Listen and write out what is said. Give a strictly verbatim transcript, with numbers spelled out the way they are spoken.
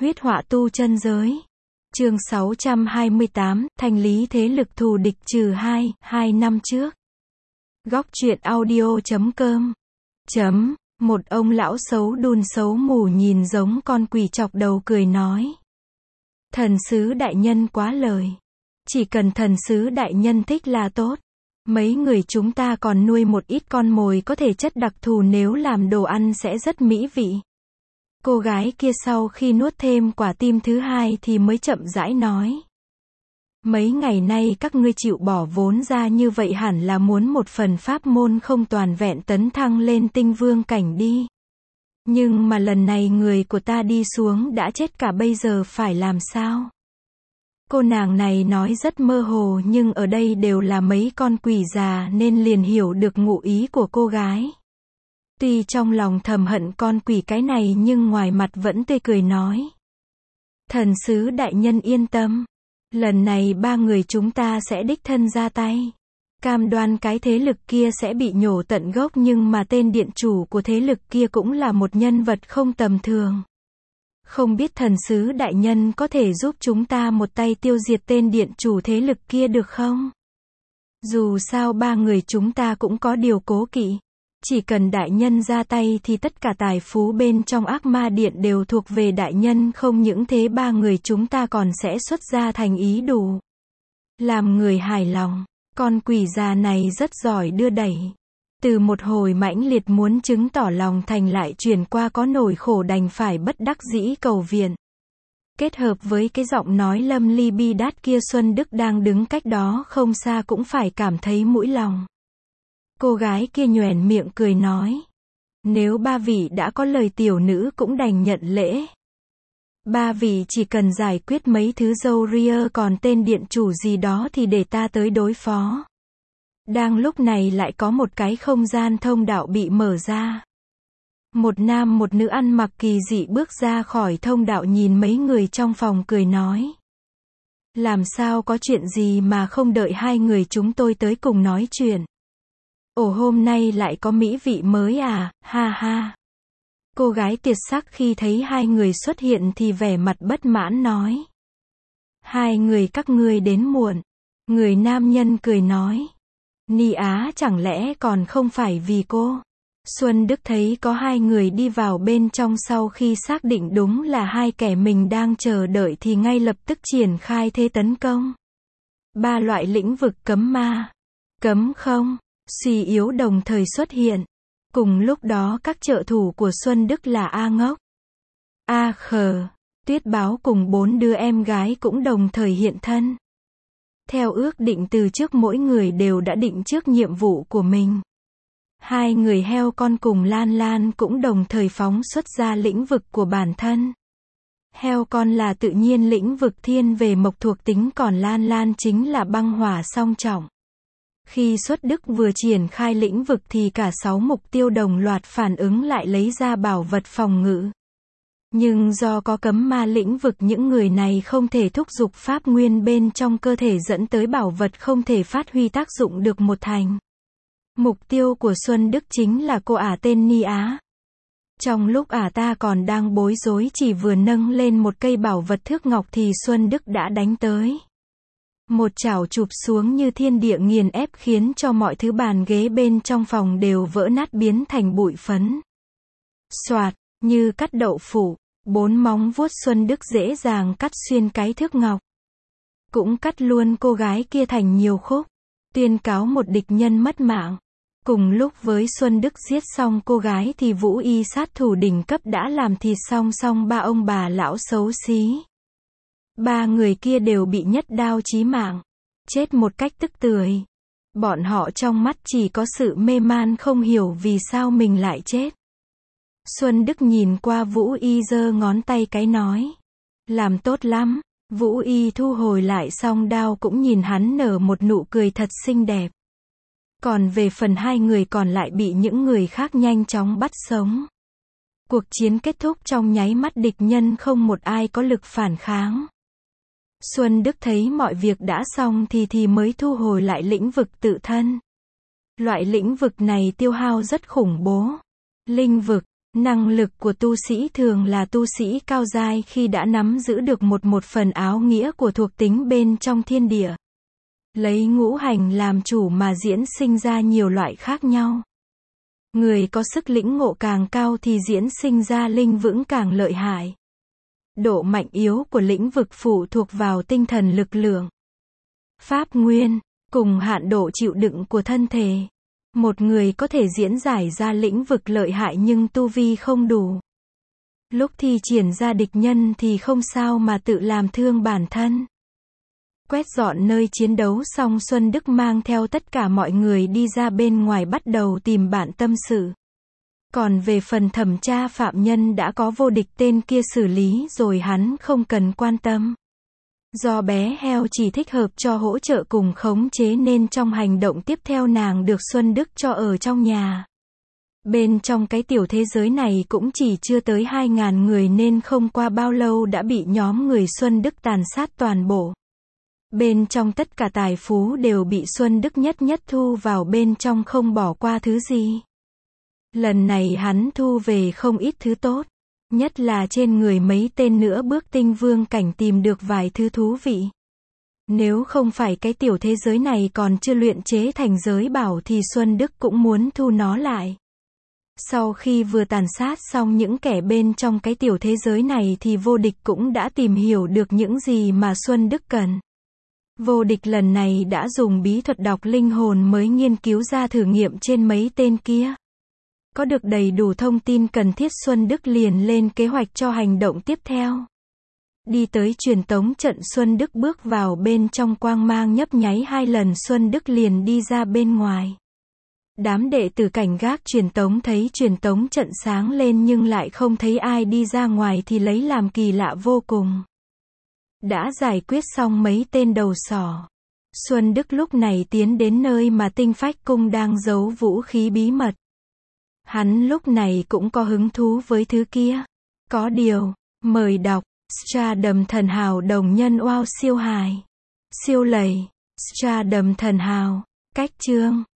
Huyết họa tu chân giới. Chương sáu trăm hai mươi tám, thanh lý thế lực thù địch trừ hai, hai năm trước. Góc truyện audio chấm com. Chấm, một ông lão xấu đun xấu mù nhìn giống con quỷ chọc đầu cười nói. Thần sứ đại nhân quá lời. Chỉ cần thần sứ đại nhân thích là tốt. Mấy người chúng ta còn nuôi một ít con mồi có thể chất đặc thù nếu làm đồ ăn sẽ rất mỹ vị. Cô gái kia sau khi nuốt thêm quả tim thứ hai thì mới chậm rãi nói. Mấy ngày nay các ngươi chịu bỏ vốn ra như vậy hẳn là muốn một phần pháp môn không toàn vẹn tấn thăng lên tinh vương cảnh đi. Nhưng mà lần này người của ta đi xuống đã chết cả bây giờ phải làm sao? Cô nàng này nói rất mơ hồ nhưng ở đây đều là mấy con quỷ già nên liền hiểu được ngụ ý của cô gái. Tuy trong lòng thầm hận con quỷ cái này nhưng ngoài mặt vẫn tươi cười nói. Thần sứ đại nhân yên tâm. Lần này ba người chúng ta sẽ đích thân ra tay. Cam đoan cái thế lực kia sẽ bị nhổ tận gốc nhưng mà tên điện chủ của thế lực kia cũng là một nhân vật không tầm thường. Không biết thần sứ đại nhân có thể giúp chúng ta một tay tiêu diệt tên điện chủ thế lực kia được không? Dù sao ba người chúng ta cũng có điều cố kỵ. Chỉ cần đại nhân ra tay thì tất cả tài phú bên trong ác ma điện đều thuộc về đại nhân, không những thế ba người chúng ta còn sẽ xuất ra thành ý đủ. Làm người hài lòng, con quỷ già này rất giỏi đưa đẩy. Từ một hồi mãnh liệt muốn chứng tỏ lòng thành lại chuyển qua có nỗi khổ đành phải bất đắc dĩ cầu viện. Kết hợp với cái giọng nói lâm ly bi đát kia Xuân Đức đang đứng cách đó không xa cũng phải cảm thấy mũi lòng. Cô gái kia nhoẻn miệng cười nói. Nếu ba vị đã có lời tiểu nữ cũng đành nhận lễ. Ba vị chỉ cần giải quyết mấy thứ dâu ria còn tên điện chủ gì đó thì để ta tới đối phó. Đang lúc này lại có một cái không gian thông đạo bị mở ra. Một nam một nữ ăn mặc kỳ dị bước ra khỏi thông đạo nhìn mấy người trong phòng cười nói. Làm sao có chuyện gì mà không đợi hai người chúng tôi tới cùng nói chuyện. Ồ hôm nay lại có mỹ vị mới à, ha ha. Cô gái tiệt sắc khi thấy hai người xuất hiện thì vẻ mặt bất mãn nói. Hai người các ngươi đến muộn. Người nam nhân cười nói. Ni á chẳng lẽ còn không phải vì cô. Xuân Đức thấy có hai người đi vào bên trong sau khi xác định đúng là hai kẻ mình đang chờ đợi thì ngay lập tức triển khai thế tấn công. Ba loại lĩnh vực cấm ma, cấm không, suy yếu đồng thời xuất hiện. Cùng lúc đó các trợ thủ của Xuân Đức là A Ngốc, A Khờ, Tuyết Báo cùng bốn đứa em gái cũng đồng thời hiện thân. Theo ước định từ trước mỗi người đều đã định trước nhiệm vụ của mình. Hai người heo con cùng Lan Lan cũng đồng thời phóng xuất ra lĩnh vực của bản thân. Heo con là tự nhiên lĩnh vực thiên về mộc thuộc tính còn Lan Lan chính là băng hỏa song trọng. Khi xuất Đức vừa triển khai lĩnh vực thì cả sáu mục tiêu đồng loạt phản ứng lại lấy ra bảo vật phòng ngự. Nhưng do có cấm ma lĩnh vực những người này không thể thúc giục pháp nguyên bên trong cơ thể dẫn tới bảo vật không thể phát huy tác dụng được một thành. Mục tiêu của Xuân Đức chính là cô ả tên Ni Á. Trong lúc ả ta còn đang bối rối chỉ vừa nâng lên một cây bảo vật thước ngọc thì Xuân Đức đã đánh tới. Một chảo chụp xuống như thiên địa nghiền ép khiến cho mọi thứ bàn ghế bên trong phòng đều vỡ nát biến thành bụi phấn. Xoạt, như cắt đậu phụ, bốn móng vuốt Xuân Đức dễ dàng cắt xuyên cái thước ngọc. Cũng cắt luôn cô gái kia thành nhiều khúc, tuyên cáo một địch nhân mất mạng. Cùng lúc với Xuân Đức giết xong cô gái thì Vũ Y sát thủ đỉnh cấp đã làm thịt song song ba ông bà lão xấu xí. Ba người kia đều bị nhất đao chí mạng, chết một cách tức tưởi. Bọn họ trong mắt chỉ có sự mê man không hiểu vì sao mình lại chết. Xuân Đức nhìn qua Vũ Y giơ ngón tay cái nói. Làm tốt lắm. Vũ Y thu hồi lại song đao cũng nhìn hắn nở một nụ cười thật xinh đẹp. Còn về phần hai người còn lại bị những người khác nhanh chóng bắt sống. Cuộc chiến kết thúc trong nháy mắt địch nhân không một ai có lực phản kháng. Xuân Đức thấy mọi việc đã xong thì thì mới thu hồi lại lĩnh vực tự thân. Loại lĩnh vực này tiêu hao rất khủng bố. Linh vực, Năng lực của tu sĩ thường là tu sĩ cao giai khi đã nắm giữ được một một phần áo nghĩa của thuộc tính bên trong thiên địa. Lấy ngũ hành làm chủ mà diễn sinh ra nhiều loại khác nhau. Người có sức lĩnh ngộ càng cao thì diễn sinh ra linh vững càng lợi hại. Độ mạnh yếu của lĩnh vực phụ thuộc vào tinh thần lực lượng, pháp nguyên, cùng hạn độ chịu đựng của thân thể. Một người có thể diễn giải ra lĩnh vực lợi hại nhưng tu vi không đủ. Lúc thi triển ra địch nhân thì không sao mà tự làm thương bản thân. Quét dọn nơi chiến đấu xong Xuân Đức mang theo tất cả mọi người đi ra bên ngoài bắt đầu tìm bạn tâm sự. Còn về phần thẩm tra phạm nhân đã có vô địch tên kia xử lý rồi hắn không cần quan tâm. Do bé heo chỉ thích hợp cho hỗ trợ cùng khống chế nên trong hành động tiếp theo nàng được Xuân Đức cho ở trong nhà. Bên trong cái tiểu thế giới này cũng chỉ chưa tới hai ngàn người nên không qua bao lâu đã bị nhóm người Xuân Đức tàn sát toàn bộ. Bên trong tất cả tài phú đều bị Xuân Đức nhất nhất thu vào bên trong không bỏ qua thứ gì. Lần này hắn thu về không ít thứ tốt. Nhất là trên người mấy tên nữa bước tinh vương cảnh tìm được vài thứ thú vị. Nếu không phải cái tiểu thế giới này còn chưa luyện chế thành giới bảo thì Xuân Đức cũng muốn thu nó lại. Sau khi vừa tàn sát xong những kẻ bên trong cái tiểu thế giới này thì vô địch cũng đã tìm hiểu được những gì mà Xuân Đức cần. Vô địch lần này đã dùng bí thuật đọc linh hồn mới nghiên cứu ra thử nghiệm trên mấy tên kia. Có được đầy đủ thông tin cần thiết Xuân Đức liền lên kế hoạch cho hành động tiếp theo. Đi tới truyền tống trận Xuân Đức bước vào bên trong quang mang nhấp nháy hai lần Xuân Đức liền đi ra bên ngoài. Đám đệ tử cảnh gác truyền tống thấy truyền tống trận sáng lên nhưng lại không thấy ai đi ra ngoài thì lấy làm kỳ lạ vô cùng. Đã giải quyết xong mấy tên đầu sỏ. Xuân Đức lúc này tiến đến nơi mà Tinh Phách Cung đang giấu vũ khí bí mật. Hắn lúc này cũng có hứng thú với thứ kia. Có điều, mời đọc, Stardom thần hào đồng nhân wow siêu hài. Siêu lầy, Stardom thần hào, cách chương.